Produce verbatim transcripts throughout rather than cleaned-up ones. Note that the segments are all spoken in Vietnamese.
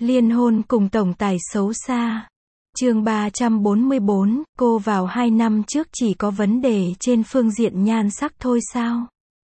Liên hôn cùng tổng tài xấu xa. Chương ba trăm bốn mươi bốn, cô vào hai năm trước chỉ có vấn đề trên phương diện nhan sắc thôi sao?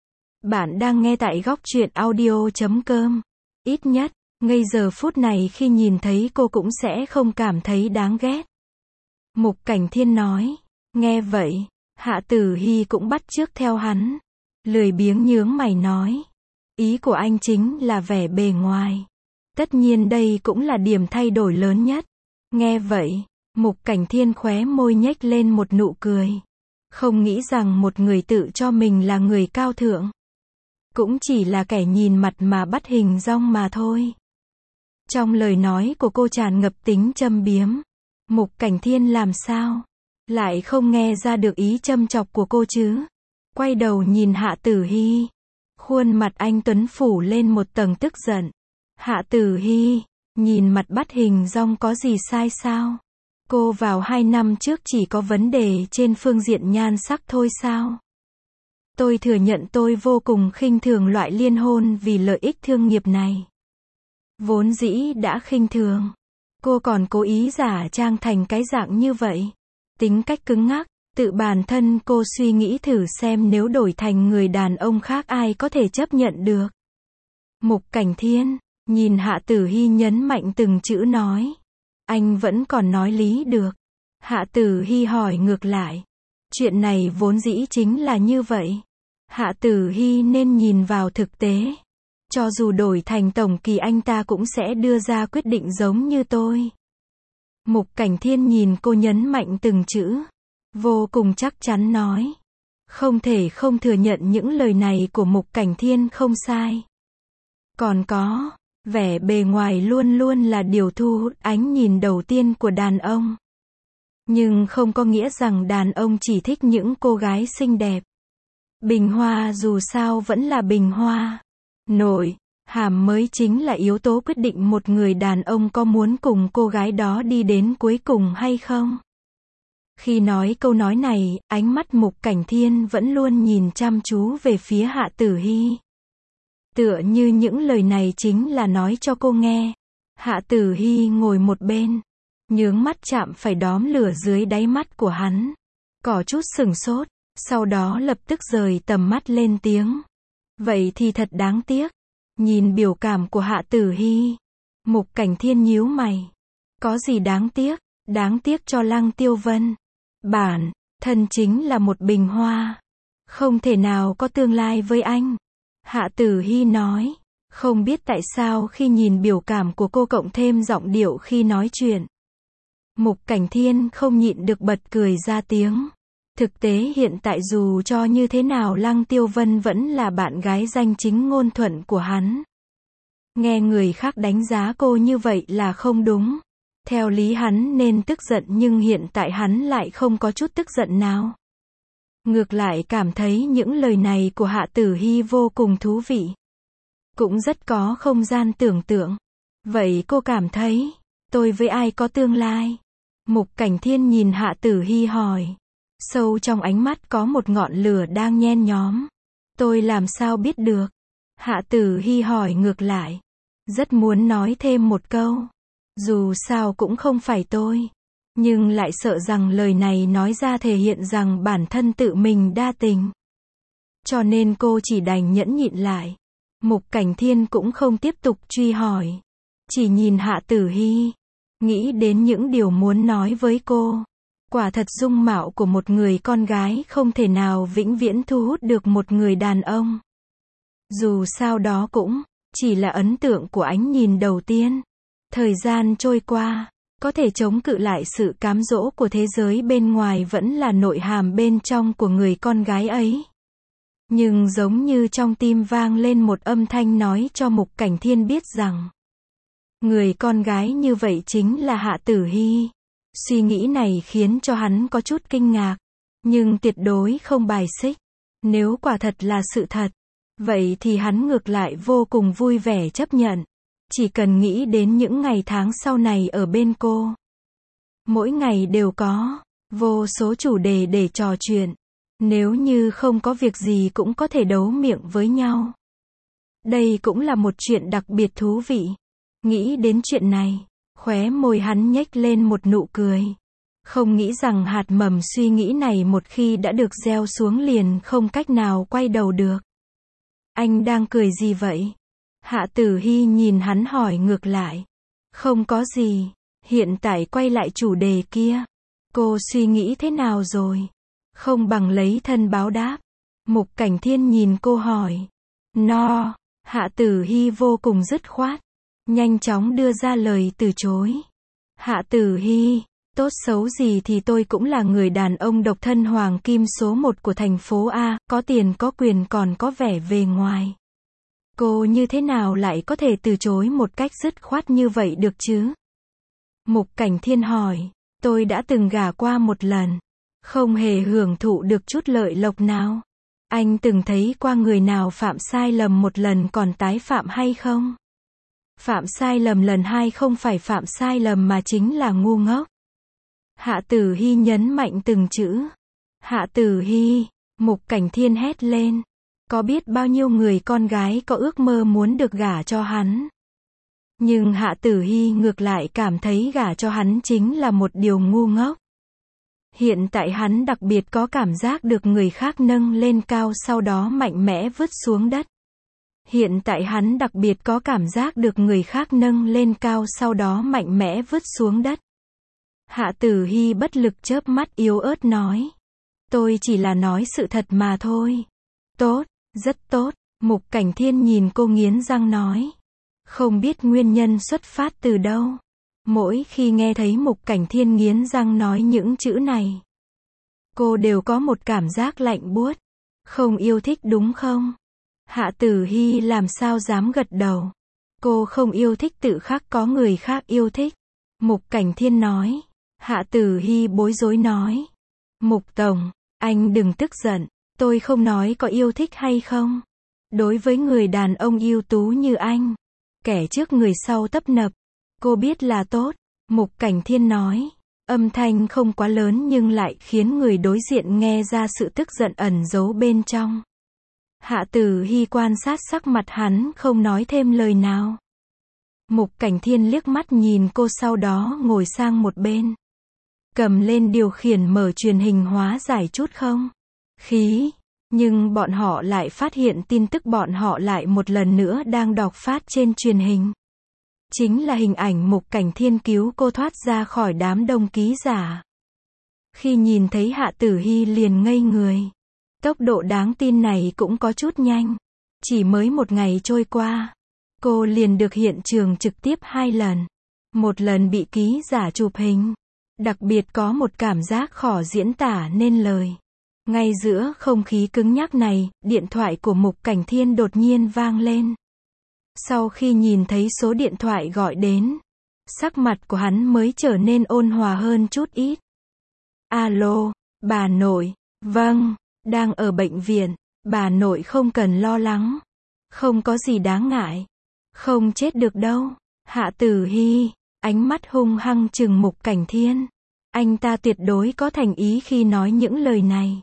Bạn đang nghe tại góc truyện audio chấm com. Ít nhất, ngay giờ phút này khi nhìn thấy cô cũng sẽ không cảm thấy đáng ghét. Mục Cảnh Thiên nói. Nghe vậy, Hạ Tử Hi cũng bắt chước theo hắn. Lười biếng nhướng mày nói. Ý của anh chính là vẻ bề ngoài. Tất nhiên đây cũng là điểm thay đổi lớn nhất. Nghe vậy, Mục Cảnh Thiên khóe môi nhếch lên một nụ cười. Không nghĩ rằng một người tự cho mình là người cao thượng. Cũng chỉ là kẻ nhìn mặt mà bắt hình dong mà thôi. Trong lời nói của cô tràn ngập tính châm biếm. Mục Cảnh Thiên làm sao lại không nghe ra được ý châm chọc của cô chứ? Quay đầu nhìn Hạ Tử Hi. Khuôn mặt anh tuấn phủ lên một tầng tức giận. Hạ Tử Hi, nhìn mặt bắt hình dong có gì sai sao? Cô vào hai năm trước chỉ có vấn đề trên phương diện nhan sắc thôi sao? Tôi thừa nhận tôi vô cùng khinh thường loại liên hôn vì lợi ích thương nghiệp này. Vốn dĩ đã khinh thường. Cô còn cố ý giả trang thành cái dạng như vậy. Tính cách cứng ngắc, tự bản thân cô suy nghĩ thử xem nếu đổi thành người đàn ông khác ai có thể chấp nhận được. Mục Cảnh Thiên, nhìn Hạ Tử Hi nhấn mạnh từng chữ nói. Anh vẫn còn nói lý được. Hạ Tử Hi hỏi ngược lại. Chuyện này vốn dĩ chính là như vậy. Hạ Tử Hi nên nhìn vào thực tế. Cho dù đổi thành tổng kỳ anh ta cũng sẽ đưa ra quyết định giống như tôi. Mục Cảnh Thiên nhìn cô nhấn mạnh từng chữ. Vô cùng chắc chắn nói. Không thể không thừa nhận những lời này của Mục Cảnh Thiên không sai. Còn có, vẻ bề ngoài luôn luôn là điều thu hút ánh nhìn đầu tiên của đàn ông. Nhưng không có nghĩa rằng đàn ông chỉ thích những cô gái xinh đẹp. Bình hoa dù sao vẫn là bình hoa. Nội, hàm mới chính là yếu tố quyết định một người đàn ông có muốn cùng cô gái đó đi đến cuối cùng hay không. Khi nói câu nói này, ánh mắt Mục Cảnh Thiên vẫn luôn nhìn chăm chú về phía Hạ Tử Hi. Tựa như những lời này chính là nói cho cô nghe. Hạ Tử Hi ngồi một bên, nhướng mắt chạm phải đóm lửa dưới đáy mắt của hắn. Có chút sừng sốt, sau đó lập tức rời tầm mắt lên tiếng. Vậy thì thật đáng tiếc. Nhìn biểu cảm của Hạ Tử Hi, Mục Cảnh Thiên nhíu mày. Có gì đáng tiếc? Đáng tiếc cho Lăng Tiêu Vân. Bản thân chính là một bình hoa. Không thể nào có tương lai với anh. Hạ Tử Hi nói. Không biết tại sao khi nhìn biểu cảm của cô cộng thêm giọng điệu khi nói chuyện. Mục Cảnh Thiên không nhịn được bật cười ra tiếng. Thực tế hiện tại dù cho như thế nào Lăng Tiêu Vân vẫn là bạn gái danh chính ngôn thuận của hắn. Nghe người khác đánh giá cô như vậy là không đúng. Theo lý hắn nên tức giận nhưng hiện tại hắn lại không có chút tức giận nào. Ngược lại cảm thấy những lời này của Hạ Tử Hi vô cùng thú vị. Cũng rất có không gian tưởng tượng. Vậy cô cảm thấy, tôi với ai có tương lai? Mục Cảnh Thiên nhìn Hạ Tử Hi hỏi. Sâu trong ánh mắt có một ngọn lửa đang nhen nhóm. Tôi làm sao biết được? Hạ Tử Hi hỏi ngược lại. Rất muốn nói thêm một câu. Dù sao cũng không phải tôi. Nhưng lại sợ rằng lời này nói ra thể hiện rằng bản thân tự mình đa tình. Cho nên cô chỉ đành nhẫn nhịn lại. Mục Cảnh Thiên cũng không tiếp tục truy hỏi. Chỉ nhìn Hạ Tử Hi. Nghĩ đến những điều muốn nói với cô. Quả thật dung mạo của một người con gái không thể nào vĩnh viễn thu hút được một người đàn ông. Dù sao đó cũng chỉ là ấn tượng của ánh nhìn đầu tiên. Thời gian trôi qua, có thể chống cự lại sự cám dỗ của thế giới bên ngoài vẫn là nội hàm bên trong của người con gái ấy. Nhưng giống như trong tim vang lên một âm thanh nói cho Mục Cảnh Thiên biết rằng người con gái như vậy chính là Hạ Tử Hi. Suy nghĩ này khiến cho hắn có chút kinh ngạc, nhưng tuyệt đối không bài xích. Nếu quả thật là sự thật, vậy thì hắn ngược lại vô cùng vui vẻ chấp nhận. Chỉ cần nghĩ đến những ngày tháng sau này ở bên cô. Mỗi ngày đều có vô số chủ đề để trò chuyện. Nếu như không có việc gì cũng có thể đấu miệng với nhau. Đây cũng là một chuyện đặc biệt thú vị. Nghĩ đến chuyện này, khóe môi hắn nhếch lên một nụ cười. Không nghĩ rằng hạt mầm suy nghĩ này một khi đã được gieo xuống liền không cách nào quay đầu được. Anh đang cười gì vậy? Hạ Tử Hy nhìn hắn hỏi ngược lại. Không có gì, hiện tại quay lại chủ đề kia. Cô suy nghĩ thế nào rồi? Không bằng lấy thân báo đáp. Mục Cảnh Thiên nhìn cô hỏi. No, Hạ Tử Hy vô cùng dứt khoát. Nhanh chóng đưa ra lời từ chối. Hạ Tử Hy, tốt xấu gì thì tôi cũng là người đàn ông độc thân hoàng kim số một của thành phố A, có tiền có quyền còn có vẻ bề ngoài. Cô như thế nào lại có thể từ chối một cách dứt khoát như vậy được chứ? Mục Cảnh Thiên hỏi, tôi đã từng gả qua một lần, không hề hưởng thụ được chút lợi lộc nào. Anh từng thấy qua người nào phạm sai lầm một lần còn tái phạm hay không? Phạm sai lầm lần hai không phải phạm sai lầm mà chính là ngu ngốc. Hạ Tử Hy nhấn mạnh từng chữ. Hạ Tử Hy, Mục Cảnh Thiên hét lên. Có biết bao nhiêu người con gái có ước mơ muốn được gả cho hắn. Nhưng Hạ Tử Hy ngược lại cảm thấy gả cho hắn chính là một điều ngu ngốc. Hiện tại hắn đặc biệt có cảm giác được người khác nâng lên cao sau đó mạnh mẽ vứt xuống đất. Hiện tại hắn đặc biệt có cảm giác được người khác nâng lên cao sau đó mạnh mẽ vứt xuống đất. Hạ Tử Hy bất lực chớp mắt yếu ớt nói. Tôi chỉ là nói sự thật mà thôi. Tốt, rất tốt, Mục Cảnh Thiên nhìn cô nghiến răng nói. Không biết nguyên nhân xuất phát từ đâu. Mỗi khi nghe thấy Mục Cảnh Thiên nghiến răng nói những chữ này, cô đều có một cảm giác lạnh buốt. Không yêu thích đúng không? Hạ Tử Hy làm sao dám gật đầu. Cô không yêu thích tự khắc có người khác yêu thích. Mục Cảnh Thiên nói. Hạ Tử Hy bối rối nói. Mục Tổng, anh đừng tức giận. Tôi không nói có yêu thích hay không. Đối với người đàn ông ưu tú như anh, kẻ trước người sau tấp nập, cô biết là tốt. Mục Cảnh Thiên nói. Âm thanh không quá lớn nhưng lại khiến người đối diện nghe ra sự tức giận ẩn giấu bên trong. Hạ Tử Hy quan sát sắc mặt hắn không nói thêm lời nào. Mục Cảnh Thiên liếc mắt nhìn cô sau đó ngồi sang một bên. Cầm lên điều khiển mở truyền hình hóa giải chút không? Khí. Nhưng bọn họ lại phát hiện tin tức bọn họ lại một lần nữa đang đọc phát trên truyền hình. Chính là hình ảnh Mục Cảnh Thiên cứu cô thoát ra khỏi đám đông ký giả. Khi nhìn thấy Hạ Tử Hy liền ngây người. Tốc độ đáng tin này cũng có chút nhanh. Chỉ mới một ngày trôi qua, cô liền được hiện trường trực tiếp hai lần. Một lần bị ký giả chụp hình. Đặc biệt có một cảm giác khó diễn tả nên lời. Ngay giữa không khí cứng nhắc này, điện thoại của Mục Cảnh Thiên đột nhiên vang lên. Sau khi nhìn thấy số điện thoại gọi đến, sắc mặt của hắn mới trở nên ôn hòa hơn chút ít. Alo, bà nội. Vâng, đang ở bệnh viện. Bà nội không cần lo lắng. Không có gì đáng ngại. Không chết được đâu. Hạ Tử Hy, ánh mắt hung hăng trừng Mục Cảnh Thiên. Anh ta tuyệt đối có thành ý khi nói những lời này.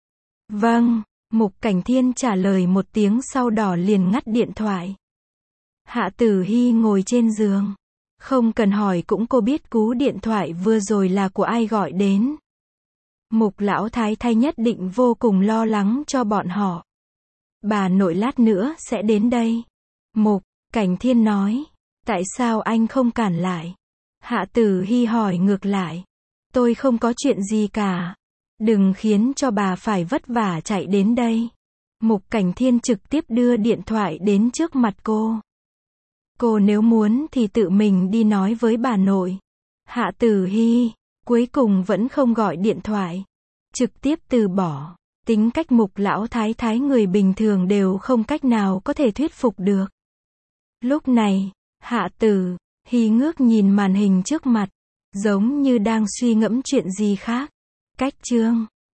Vâng, Mục Cảnh Thiên trả lời một tiếng sau đó liền ngắt điện thoại. Hạ Tử Hy ngồi trên giường. Không cần hỏi cũng cô biết cú điện thoại vừa rồi là của ai gọi đến. Mục lão thái thái nhất định vô cùng lo lắng cho bọn họ. Bà nội lát nữa sẽ đến đây. Mục Cảnh Thiên nói. Tại sao anh không cản lại? Hạ Tử Hy hỏi ngược lại. Tôi không có chuyện gì cả. Đừng khiến cho bà phải vất vả chạy đến đây. Mục Cảnh Thiên trực tiếp đưa điện thoại đến trước mặt cô. Cô nếu muốn thì tự mình đi nói với bà nội. Hạ Tử Hy, cuối cùng vẫn không gọi điện thoại. Trực tiếp từ bỏ. Tính cách Mục lão thái thái người bình thường đều không cách nào có thể thuyết phục được. Lúc này, Hạ Tử Hy ngước nhìn màn hình trước mặt. Giống như đang suy ngẫm chuyện gì khác. Cách chương